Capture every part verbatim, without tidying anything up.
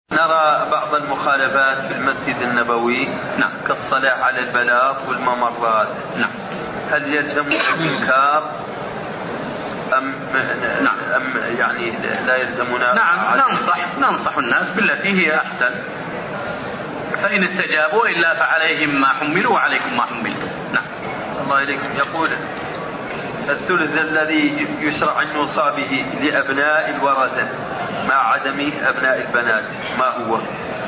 نرى بعض المخالفات في المسجد النبوي نعم. كالصلاة على البلاط والممرات. نعم. هل يلزم الإنكار أم نعم. أم يعني لا يلزمنا؟ نعم، ننصح ننصح الناس بالتي هي أحسن، فإن استجابوا إلا فعليهم ما حملوا وعليكم ما حملتم. نعم. الله إليك. يقول الثلث الذي يشرع أن يوصى به لأبناء الورثة مع عدم أبناء البنات ما هو؟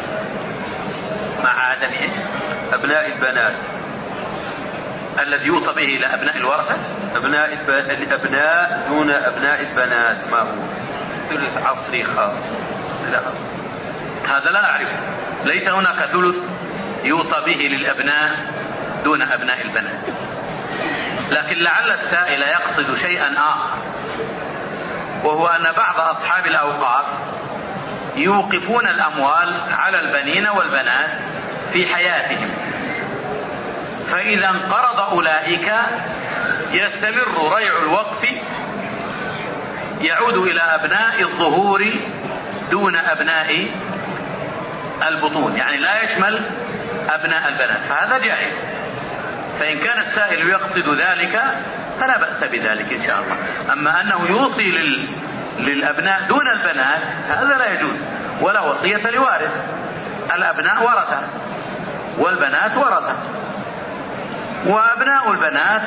مع عدم إيه؟ أبناء البنات الذي يوصى به إلى أبناء الورثة، أبناء الأبناء دون أبناء البنات ما هو؟ ثلث عصري خاص. لا. هذا لا أعرفه، ليس هناك ثلث يوصى به للأبناء دون أبناء البنات، لكن لعل السائل يقصد شيئا آخر، وهو أن بعض أصحاب الأوقاف يوقفون الأموال على البنين والبنات في حياتهم، فإذا انقرض أولئك يستمر ريع الوقف يعود إلى أبناء الظهور دون أبناء البطون، يعني لا يشمل أبناء البنات، فهذا جائز. فإن كان السائل يقصد ذلك فلا بأس بذلك إن شاء الله. أما أنه يوصي لل... للأبناء دون البنات هذا لا يجوز، ولا وصية لوارث. الأبناء ورثة والبنات ورثة، وأبناء البنات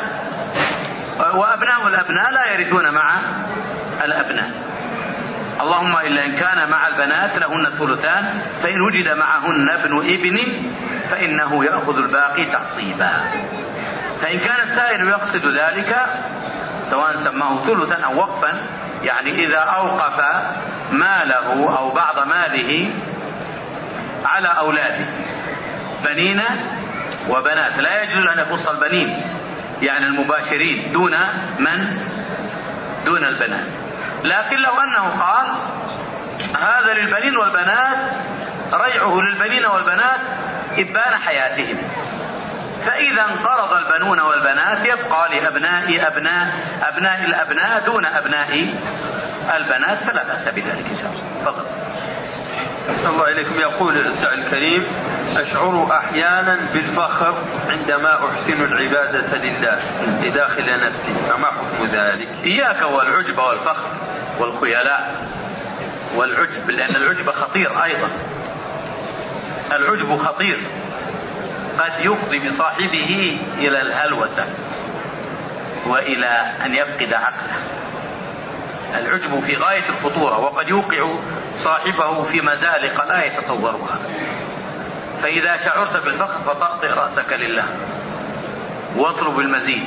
وأبناء الأبناء لا يرثون مع الأبناء، اللهم إلا إن كان مع البنات لهن الثلثان، فإن وجد معهن ابن ابن فإنه يأخذ الباقي تعصيبا. فإن كان السائل يقصد ذلك سواء سماه ثلثا أو وقفا، يعني إذا أوقف ماله أو بعض ماله على أولاده بنين وبنات، لا يجوز أن يخص البنين يعني المباشرين دون من دون البنات. لكن لو أنه قال هذا للبنين والبنات، ريعه للبنين والبنات إبان حياتهم، فإذا انقرض البنون والبنات يبقى لأبناء أبناء أبناء الأبناء دون أبناء البنات، فلا بأس بذلك إن شاء الله. تفضل. أحسن الله إليكم. يقول السائل الكريم: أشعر أحيانا بالفخر عندما أحسن العبادة لله بداخل نفسي، فما حكم ذلك؟ إياك والعجب والفخر والخيلاء والعجب، لأن العجب خطير أيضا. العجب خطير، قد يفضي بصاحبه إلى الهلوسة وإلى أن يفقد عقله. العجب في غاية الخطورة، وقد يوقع صاحبه في مزالق لا يتصورها. فإذا شعرت بالفخر فطأطئ رأسك لله واطلب المزيد،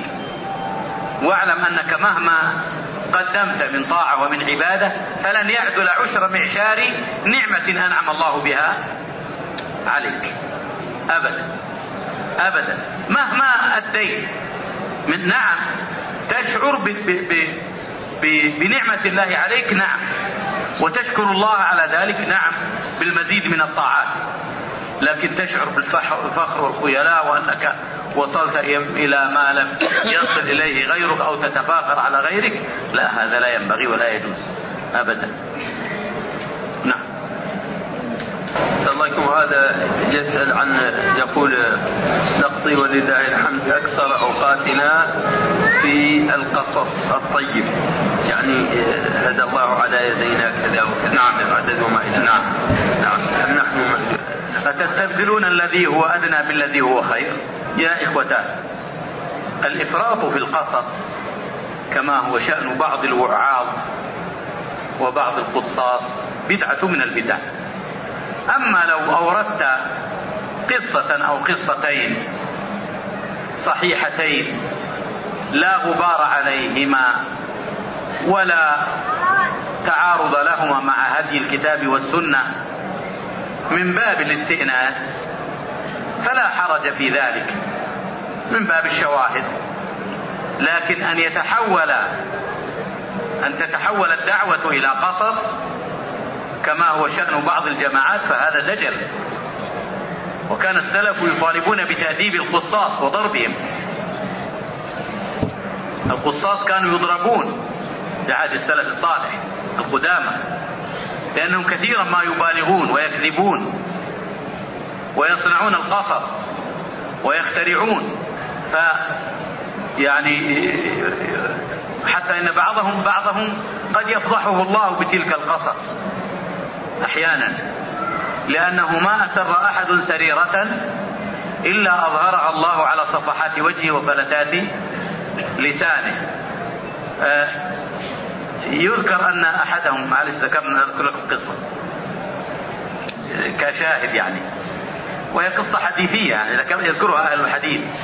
واعلم أنك مهما قدمت من طاعة ومن عبادة فلن يعدل عشر معشار نعمة أنعم الله بها عليك أبدا أبدا، مهما أديت من نعم. تشعر ب ب ب بنعمة الله عليك، نعم، وتشكر الله على ذلك، نعم، بالمزيد من الطاعات، لكن تشعر بالفخر والخيلاء وأنك وصلت إلى ما لم يصل إليه غيرك أو تتفاخر على غيرك، لا، هذا لا ينبغي ولا يجوز أبدا. نعم. الله يكون. هذا يسأل عن، يقول: نقضي ولله الحمد أكثر أوقاتنا في القصص الطيب، يعني هدى الله على يدينا كذا وكذا. نعم. عدد وما إلى. نعم. نعم. نحن أتستبدلون الذي هو أدنى بالذي هو خير؟ يا إخوتان، الإفراط في القصص كما هو شأن بعض الوعاظ وبعض القصاص بدعة من البدع. أما لو أوردت قصة أو قصتين صحيحتين لا غبار عليهما ولا تعارض لهما مع هدي الكتاب والسنة من باب الاستئناس فلا حرج في ذلك من باب الشواهد، لكن أن يتحول أن تتحول الدعوة إلى قصص كما هو شأن بعض الجماعات فهذا دجل. وكان السلف يطالبون بتأديب القصاص وضربهم. القصاص كانوا يضربون في عهد السلف الصالح القدامى، لأنهم كثيرا ما يبالغون ويكذبون ويصنعون القصص ويخترعون، ف يعني حتى إن بعضهم بعضهم قد يفضحه الله بتلك القصص أحيانا، لأنه ما أسر أحد سريرة إلا أظهرها الله على صفحات وجهه وفلتات لسانه. يذكر أن أحدهم، معلش ذكرنا نذكر لكم قصة كشاهد يعني، وهي قصة حديثية يعني يذكرها أهل الحديث.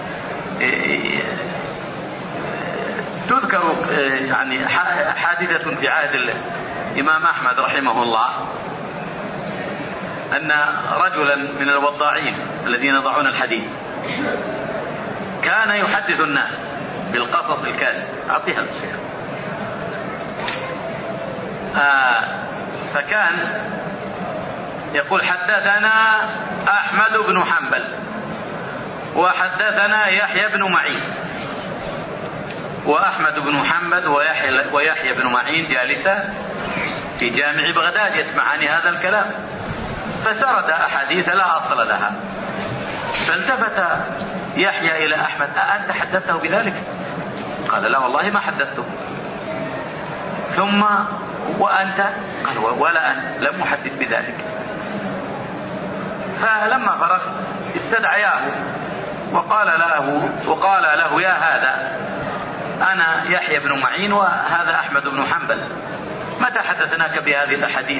تذكر يعني حادثة في عهد الإمام أحمد رحمه الله، أن رجلا من الوضاعين الذين يضعون الحديث كان يحدث الناس بالقصص الكاذب. أعطيها الشيخ. آه فكان يقول حدثنا أحمد بن حنبل وحدثنا يحيى بن معين، وأحمد بن حنبل ويحيى, ويحيى بن معين جالسا في جامع بغداد يسمعان هذا الكلام، فسرد أحاديث لا أصل لها. فالتفت يحيى إلى أحمد: أأنت حدثته بذلك؟ قال: لا والله ما حدثته. ثم: وأنت؟ قال: ولا أنا لم أحدث بذلك. فلما فرغ استدعياه وقال له وقال له: يا هذا، أنا يحيى بن معين وهذا أحمد بن حنبل، متى حدثناك بهذه الأحاديث؟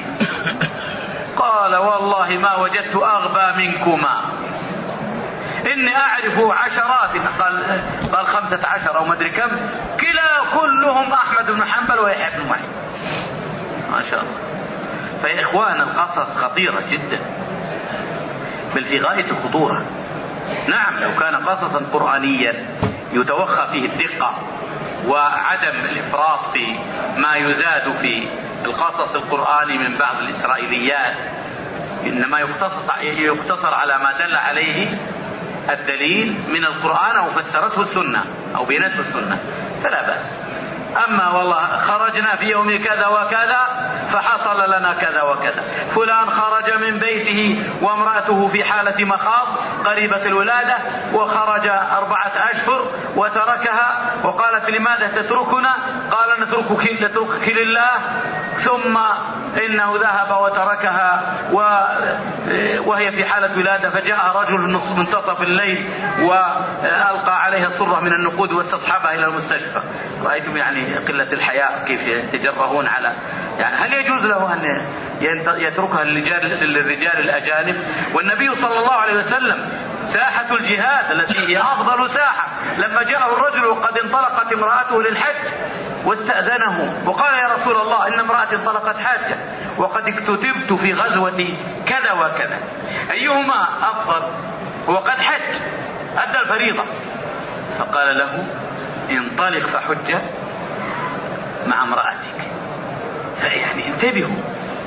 قال: والله ما وجدت أغبى منكما، إني أعرف عشرات، قال, قال خمسة عشر أو مدري كم، كلا كلهم أحمد بن حنبل ويحيى بن معين. ما شاء الله. فيا إخوان القصص خطيرة جدا، بل في غاية الخطورة. نعم لو كان قصصا قرآنيا يتوخى فيه الدقة وعدم الإفراط في ما يزاد في القصص القرآني من بعض الإسرائيليات، إنما يقتصر, يقتصر على ما دل عليه الدليل من القرآن أو فسرته السنة أو بينته السنة فلا بأس. أما والله خرجنا في يوم كذا وكذا فحصل لنا كذا وكذا، فلان خرج من بيته وامرأته في حالة مخاض قريبة الولادة وخرج أربعة أشهر وتركها وقالت: لماذا تتركنا؟ قال: نتركك نتركك لله. ثم إنه ذهب وتركها وهي في حالة ولادة، فجاء رجل منتصف الليل وألقى عليها صرة من النقود واستصحبها إلى المستشفى. رأيتم يعني قلة الحياء كيف يتجرؤون على، يعني هل يجوز له أن يتركها للرجال الأجانب؟ والنبي صلى الله عليه وسلم ساحة الجهاد التي هي أفضل ساحة، لما جاءه الرجل وقد انطلقت امرأته للحج واستأذنه وقال: يا رسول الله إن امرأتي انطلقت حاجة وقد اكتتبت في غزوة كذا وكذا، أيهما أفضل؟ وقد حج أدى الفريضة. فقال له: انطلق فحج مع امرأتك. فيعني انتبهوا،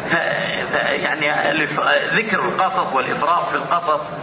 يعني ذكر القصص والإفراط في القصص.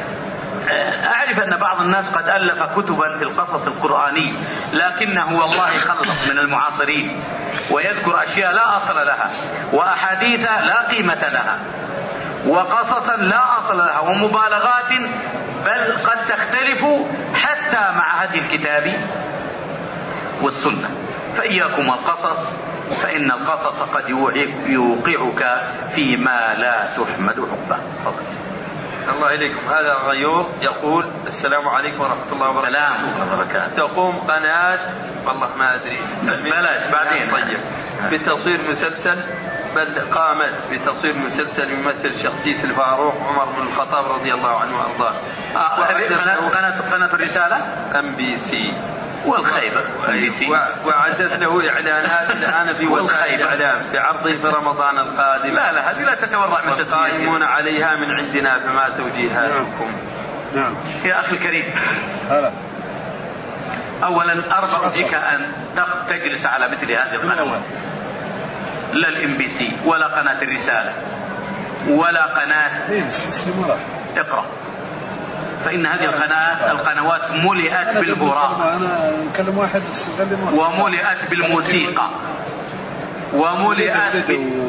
أعرف أن بعض الناس قد ألف كتبا في القصص القرآني، لكنه والله خلط من المعاصرين ويذكر أشياء لا أصل لها، وأحاديث لا قيمة لها، وقصصا لا أصل لها، ومبالغات بل قد تختلف حتى مع هدي الكتاب والسنة. فإياكم القصص، فإن القصص قد يوقعك فيما لا تحمد حبه. الله إليكم. هذا غيور يقول: السلام عليكم ورحمة الله وبركاته. تقوم قناة والله ما أدري بلاش بعدين طيب بتصوير مسلسل، بل قامت بتصوير مسلسل يمثل شخصية الفاروق عمر بن الخطاب رضي الله عنه وأرضاه. قناة قناة الرسالة أم بي سي والخيبة وعدت له إعلانات الآن في وسائل الإعلام بعرضه في رمضان القادم. لا لا هذه لا تتورع من تسميتها، قائمون عليها من عندنا، فما توجيهاتكم؟ نعم يا أخي الكريم، هلا أولا أرفع بك أن تجلس على مثل هذه القنوات، لا الام بي سي ولا قناة الرسالة ولا قناة اقرأ، فإن هذه القنوات القنوات ملئت بالهراء وملئت بالموسيقى وملئت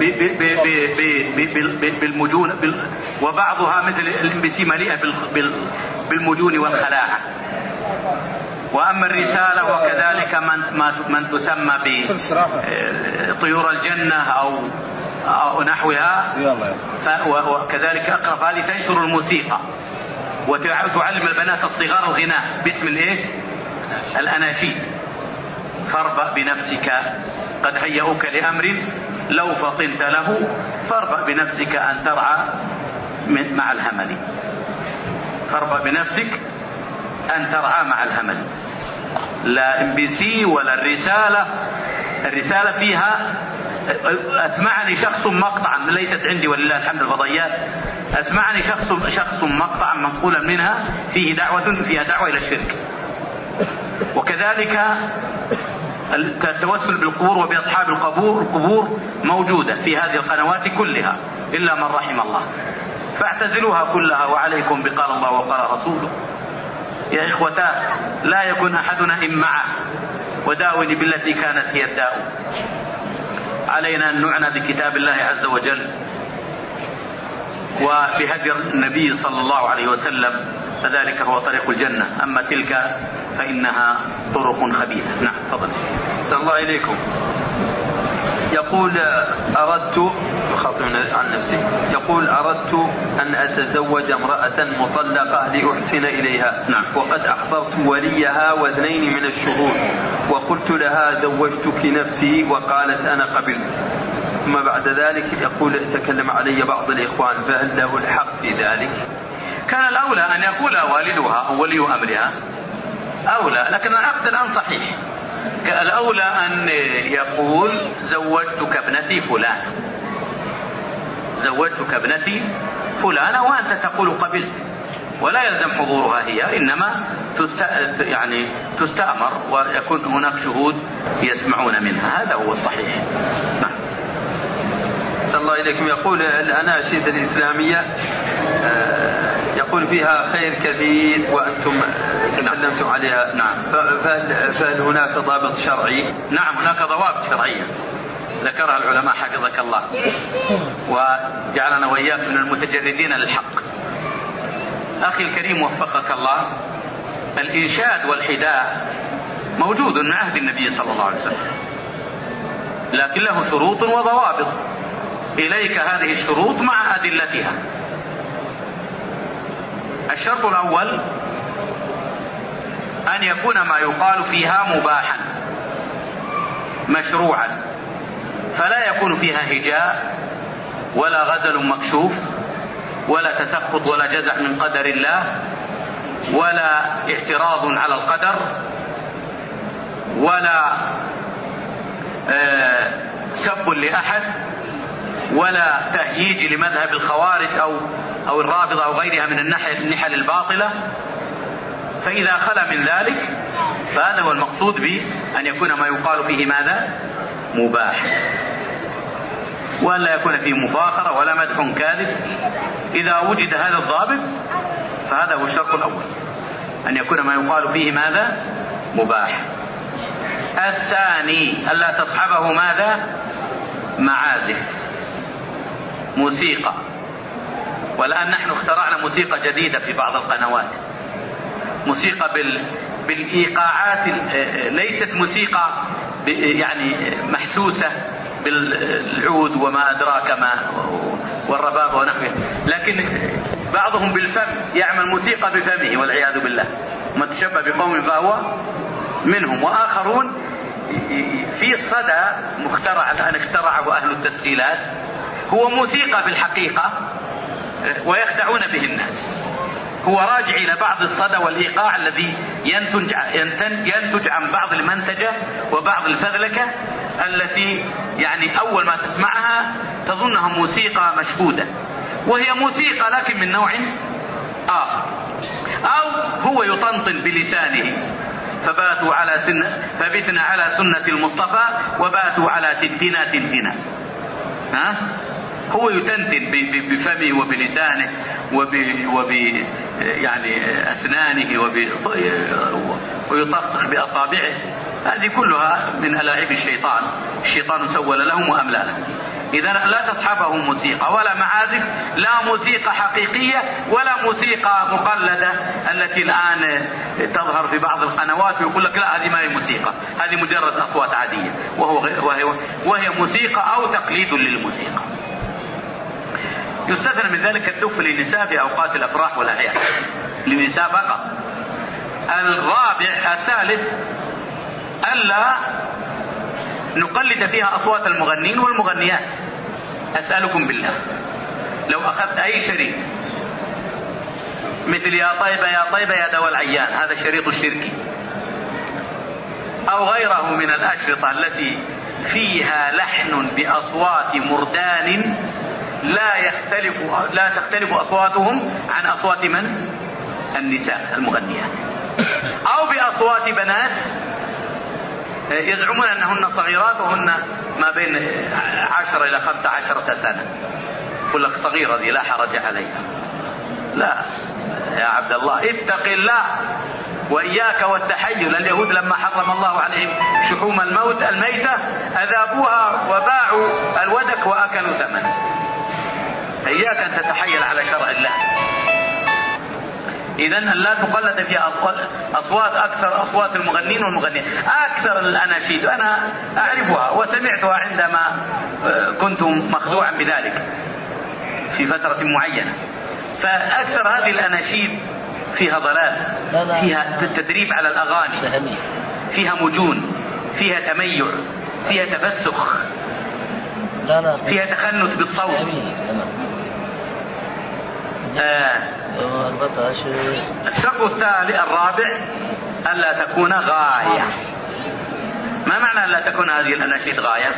بالمجون، وبعضها مثل الام بي سي مليئة بالمجون والخلاعة. وأما الرسالة وكذلك من, من تسمى بطيور الجنة أو, أو نحوها، وكذلك أقرب هذه تنشر الموسيقى وتعلم البنات الصغار الغناء باسم الإيش؟ الأناشيد. فاربأ بنفسك قد هيئوك لأمر لو فطنت له، فاربأ بنفسك أن ترعى مع الهمل. فاربأ بنفسك أن ترعى مع الهمل. لا ام بي سي ولا الرسالة. الرسالة فيها أسمعني شخص مقطعا، ليست عندي ولله الحمد الفضائيات، أسمعني شخص شخص مقطعا منقولا منها فيه دعوة فيها دعوة إلى الشرك. وكذلك التوسل بالقبور وبأصحاب القبور القبور موجودة في هذه القنوات كلها إلا من رحم الله، فاعتزلوها كلها وعليكم بقال الله وقال رسوله. يا إخوتاه، لا يكون أحدنا إمعة، وداوني بالتي كانت هي الداء. علينا أن نعنى بكتاب الله عز وجل وبهدي النبي صلى الله عليه وسلم، فذلك هو طريق الجنة. أما تلك فإنها طرق خبيثة. نعم تفضل. صلى الله إليكم. يقول أردت خاطبا عن نفسي، يقول أردت أن أتزوج امرأة مطلقة لأحسن إليها. نعم. وقد أحضرت وليها واثنين من الشهود وقلت لها زوجتك نفسي وقالت أنا قبلت، ثم بعد ذلك يقول تكلم علي بعض الإخوان، فهل له الحق في ذلك؟ كان الأولى أن يقول والدها أو ولي أمرها أولى، لكن العقد الآن صحيح. الأولى أن يقول زوجتك ابنتي فلان، زوجتك ابنتي فلانة وأنت تقول قبلت، ولا يلزم حضورها هي، إنما تست... يعني تستأمر ويكون هناك شهود يسمعون منها. هذا هو الصحيح. نعم. صلى الله إليكم. يقول الأناشيد الإسلامية يقول فيها خير كثير وأنتم تكلمتم عليها. نعم. فهل, فهل هناك ضابط شرعي؟ نعم هناك ضوابط شرعية ذكرها العلماء حفظك الله، وجعلنا وإياك من المتجردين للحق. أخي الكريم وفقك الله، الإنشاد والحداء موجود من عهد النبي صلى الله عليه وسلم، لكن له شروط وضوابط. إليك هذه الشروط مع أدلتها. الشرط الأول أن يكون ما يقال فيها مباحا مشروعا، فلا يكون فيها هجاء ولا غزل مكشوف ولا تسخط ولا جزع من قدر الله ولا اعتراض على القدر ولا آه سب لأحد ولا تهييج لمذهب الخوارج أو أو الرافضة أو غيرها من النحل الباطلة. فإذا خلا من ذلك فهذا هو المقصود بأن يكون ما يقال فيه ماذا؟ مباح، وأن لا يكون فيه مفاخرة ولا مدح كاذب. إذا وجد هذا الضابط فهذا هو الشرط الأول، أن يكون ما يقال فيه ماذا؟ مباح. الثاني ألا تصحبه ماذا؟ معازف، موسيقى. والآن نحن اخترعنا موسيقى جديدة في بعض القنوات، موسيقى بال... بالإيقاعات، ليست موسيقى يعني محسوسة بالعود وما أدراك ما والرباب ونحوه، لكن بعضهم بالفم يعمل موسيقى بفمه والعياذ بالله، من تشبه بقوم فهو منهم. وآخرون في صدى مخترع الآن اخترعه أهل التسجيلات، هو موسيقى بالحقيقة ويخدعون به الناس، هو راجع إلى بعض الصدى والإيقاع الذي ينتج, ينتج عن بعض المنتجة وبعض الفذلكة التي يعني أول ما تسمعها تظنها موسيقى مشهودة، وهي موسيقى لكن من نوع آخر. أو هو يطنطن بلسانه، فباتوا على سنة فبتنا على سنة المصطفى وباتوا على تنتنا تنتنا، ها؟ هو يتنتن بفمه وبلسانه وب وب يعني أسنانه وب ويطقطق بأصابعه، هذه كلها من ألاعيب الشيطان، الشيطان سول لهم وأملى لهم. إذا لا تصحبه موسيقى ولا معازف، لا موسيقى حقيقية ولا موسيقى مقلدة التي الآن تظهر في بعض القنوات ويقول لك لا هذه ما هي موسيقى، هذه مجرد أصوات عادية، وهو وهي, وهي موسيقى أو تقليد للموسيقى. يستثنى من ذلك الدف للنساء في أوقات الأفراح والأعياد، للنساء فقط. الرابع الثالث ألا نقلد فيها أصوات المغنين والمغنيات. أسألكم بالله لو أخذت أي شريط مثل يا طيبة يا طيبة يا دوا العيان، هذا الشريط الشركي، أو غيره من الأشرطة التي فيها لحن بأصوات مردان لا يختلف لا تختلف أصواتهم عن أصوات من؟ النساء المغنيات، أو بأصوات بنات يزعمون أنهن صغيرات وهن ما بين عشرة إلى خمسة عشرة سنة، يقول لك صغيرة دي لا حرج عليها. لا يا عبد الله اتق الله وإياك والتحيل. اليهود لما حرم الله عليهم شحوم الموت الميتة أذابوها وباعوا الودك وأكلوا ثمنه. إياك أن تتحيل على شرع الله. إذن لا تقلد في أصوات أكثر أصوات المغنين والمغنيات. أكثر الأناشيد أنا أعرفها وسمعتها عندما كنت مخدوعا بذلك في فترة معينة. فأكثر هذه الأناشيد فيها ضلال، فيها تدريب على الأغاني، فيها مجون، فيها تميع، فيها تفسخ، فيها تخنث بالصوت. آه الشرط الثالث الرابع ألا تكون غاية. ما معنى ألا تكون هذه الأناشيد غاية؟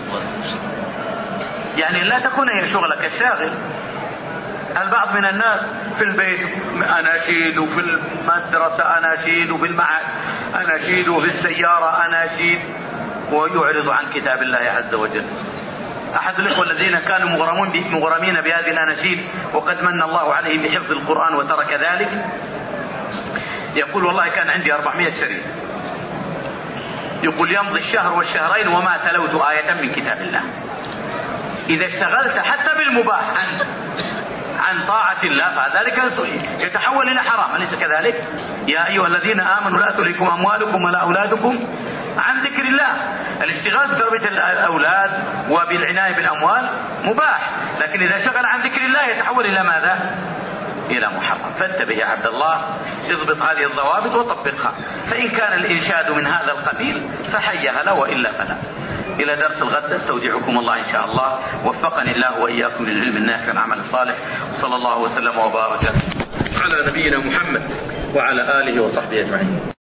يعني لا تكون هي شغلك الشاغل. البعض من الناس في البيت أناشيد، وفي المدرسة أناشيد، وفي المعهد أناشيد، وفي السيارة أناشيد، ويعرض عن كتاب الله عز وجل. أحد الإخوة الذين كانوا مغرمون مغرمين بهذه الأناشيد وقد من الله عليهم بحفظ القرآن وترك ذلك، يقول والله كان عندي أربعمائة شريط، يقول يمضي الشهر والشهرين وما تلوت آية من كتاب الله. إذا اشتغلت حتى بالمباح عن عن طاعة الله فذلك يتحول إلى حرام، أليس كذلك؟ يا أيها الذين آمنوا لا تلهكم أموالكم ولا أولادكم عن ذكر الله. الاشتغال بتربية الأولاد وبالعناية بالأموال مباح، لكن إذا شغل عن ذكر الله يتحول إلى ماذا؟ إلى محرم. فانتبه يا عبد الله، اضبط هذه الضوابط وطبقها. فإن كان الإنشاد من هذا القبيل فحيها له، وإلا فلا. إلى درس الغد استودعكم الله إن شاء الله. وفقني الله وإياكم للعلم النافع والعمل الصالح. صلى الله وسلم وبارك على نبينا محمد وعلى آله وصحبه أجمعين.